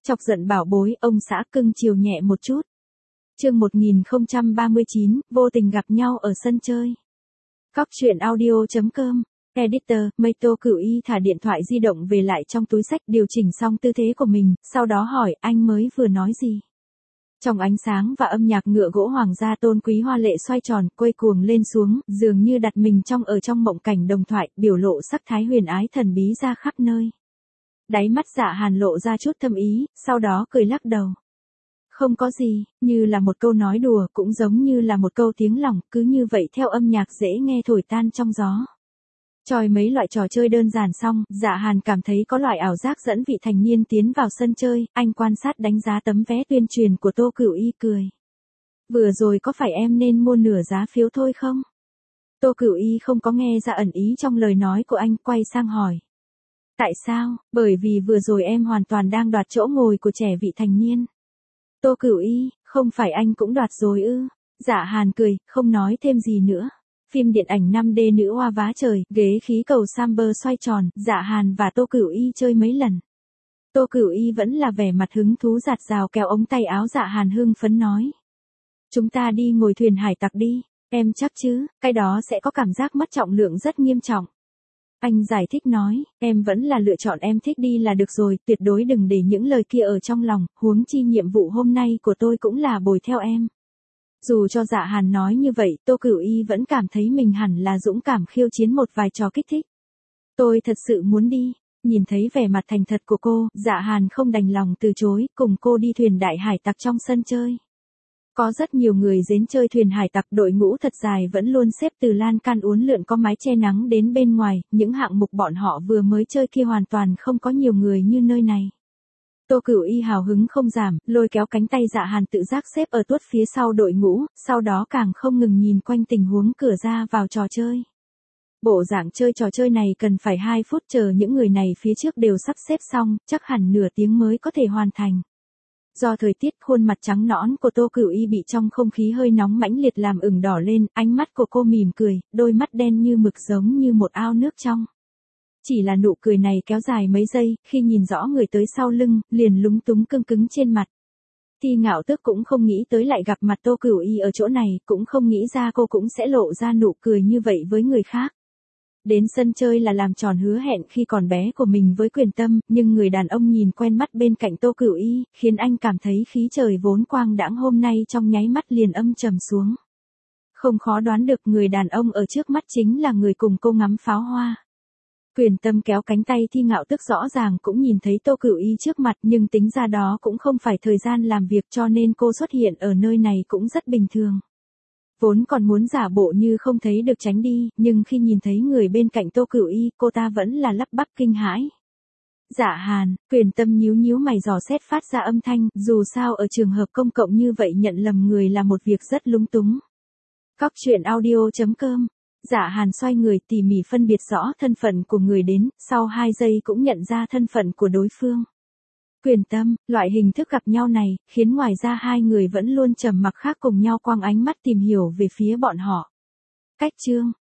Chọc giận bảo bối, ông xã cưng chiều nhẹ một chút. Chương 1039, vô tình gặp nhau ở sân chơi. Cóc truyện audio.com. Editor, Meito Cửu Y thả điện thoại di động về lại trong túi xách, điều chỉnh xong tư thế của mình, sau đó hỏi anh mới vừa nói gì. Trong ánh sáng và âm nhạc ngựa gỗ hoàng gia tôn quý hoa lệ xoay tròn, quay cuồng lên xuống, dường như đặt mình trong mộng cảnh đồng thoại, biểu lộ sắc thái huyền ái thần bí ra khắp nơi. Đáy mắt Dạ Hàn lộ ra chút thâm ý, sau đó cười lắc đầu. Không có gì, như là một câu nói đùa, cũng giống như là một câu tiếng lòng, cứ như vậy theo âm nhạc dễ nghe thổi tan trong gió. Tròi mấy loại trò chơi đơn giản xong, Dạ Hàn cảm thấy có loại ảo giác dẫn vị thành niên tiến vào sân chơi, anh quan sát đánh giá tấm vé tuyên truyền của Tô Cửu Y cười. Vừa rồi có phải em nên mua nửa giá phiếu thôi không? Tô Cửu Y không có nghe ra ẩn ý trong lời nói của anh, quay sang hỏi. Tại sao? Bởi vì vừa rồi em hoàn toàn đang đoạt chỗ ngồi của trẻ vị thành niên. Tô Cửu Y, không phải anh cũng đoạt rồi ư? Dạ Hàn cười, không nói thêm gì nữa. Phim điện ảnh 5D nữ oa vá trời, ghế khí cầu Samber xoay tròn, Dạ Hàn và Tô Cửu Y chơi mấy lần. Tô Cửu Y vẫn là vẻ mặt hứng thú giạt rào kéo ống tay áo Dạ Hàn hưng phấn nói. Chúng ta đi ngồi thuyền hải tặc đi, em chắc chứ, cái đó sẽ có cảm giác mất trọng lượng rất nghiêm trọng. Anh giải thích nói, em vẫn là lựa chọn em thích đi là được rồi, tuyệt đối đừng để những lời kia ở trong lòng, huống chi nhiệm vụ hôm nay của tôi cũng là bồi theo em. Dù cho Dạ Hàn nói như vậy, Tô Cửu Y vẫn cảm thấy mình hẳn là dũng cảm khiêu chiến một vài trò kích thích. Tôi thật sự muốn đi. Nhìn thấy vẻ mặt thành thật của cô, Dạ Hàn không đành lòng từ chối, cùng cô đi thuyền đại hải tặc trong sân chơi. Có rất nhiều người đến chơi thuyền hải tặc, đội ngũ thật dài vẫn luôn xếp từ lan can uốn lượn có mái che nắng đến bên ngoài, những hạng mục bọn họ vừa mới chơi kia hoàn toàn không có nhiều người như nơi này. Tô Cửu Y hào hứng không giảm, lôi kéo cánh tay Dạ Hàn tự giác xếp ở tuốt phía sau đội ngũ, sau đó càng không ngừng nhìn quanh tình huống cửa ra vào trò chơi. Bộ dạng chơi trò chơi này cần phải 2 phút, chờ những người này phía trước đều sắp xếp xong, chắc hẳn nửa tiếng mới có thể hoàn thành. Do thời tiết, khuôn mặt trắng nõn của Tô Cửu Y bị trong không khí hơi nóng mãnh liệt làm ửng đỏ lên, ánh mắt của cô mỉm cười, đôi mắt đen như mực giống như một ao nước trong. Chỉ là nụ cười này kéo dài mấy giây, khi nhìn rõ người tới sau lưng, liền lúng túng cứng cứng trên mặt. Thi Ngạo Tước cũng không nghĩ tới lại gặp mặt Tô Cửu Y ở chỗ này, cũng không nghĩ ra cô cũng sẽ lộ ra nụ cười như vậy với người khác. Đến sân chơi là làm tròn hứa hẹn khi còn bé của mình với Quyền Tâm, nhưng người đàn ông nhìn quen mắt bên cạnh Tô Cửu Y, khiến anh cảm thấy khí trời vốn quang đãng hôm nay trong nháy mắt liền âm trầm xuống. Không khó đoán được người đàn ông ở trước mắt chính là người cùng cô ngắm pháo hoa. Quyền Tâm kéo cánh tay Thi Ngạo Tước rõ ràng cũng nhìn thấy Tô Cửu Y trước mặt, nhưng tính ra đó cũng không phải thời gian làm việc, cho nên cô xuất hiện ở nơi này cũng rất bình thường. Vốn còn muốn giả bộ như không thấy được tránh đi, nhưng khi nhìn thấy người bên cạnh Tô Cửu Y, cô ta vẫn là lắp bắp kinh hãi. Dạ Hàn, Quyền Tâm nhíu nhíu mày dò xét phát ra âm thanh, dù sao ở trường hợp công cộng như vậy nhận lầm người là một việc rất lúng túng. Cóc truyện audio.com. Dạ Hàn xoay người tỉ mỉ phân biệt rõ thân phận của người đến, sau 2 giây cũng nhận ra thân phận của đối phương. Quyền Tâm, loại hình thức gặp nhau này, khiến ngoài ra hai người vẫn luôn trầm mặc khác cùng nhau quăng ánh mắt tìm hiểu về phía bọn họ. Cách chương,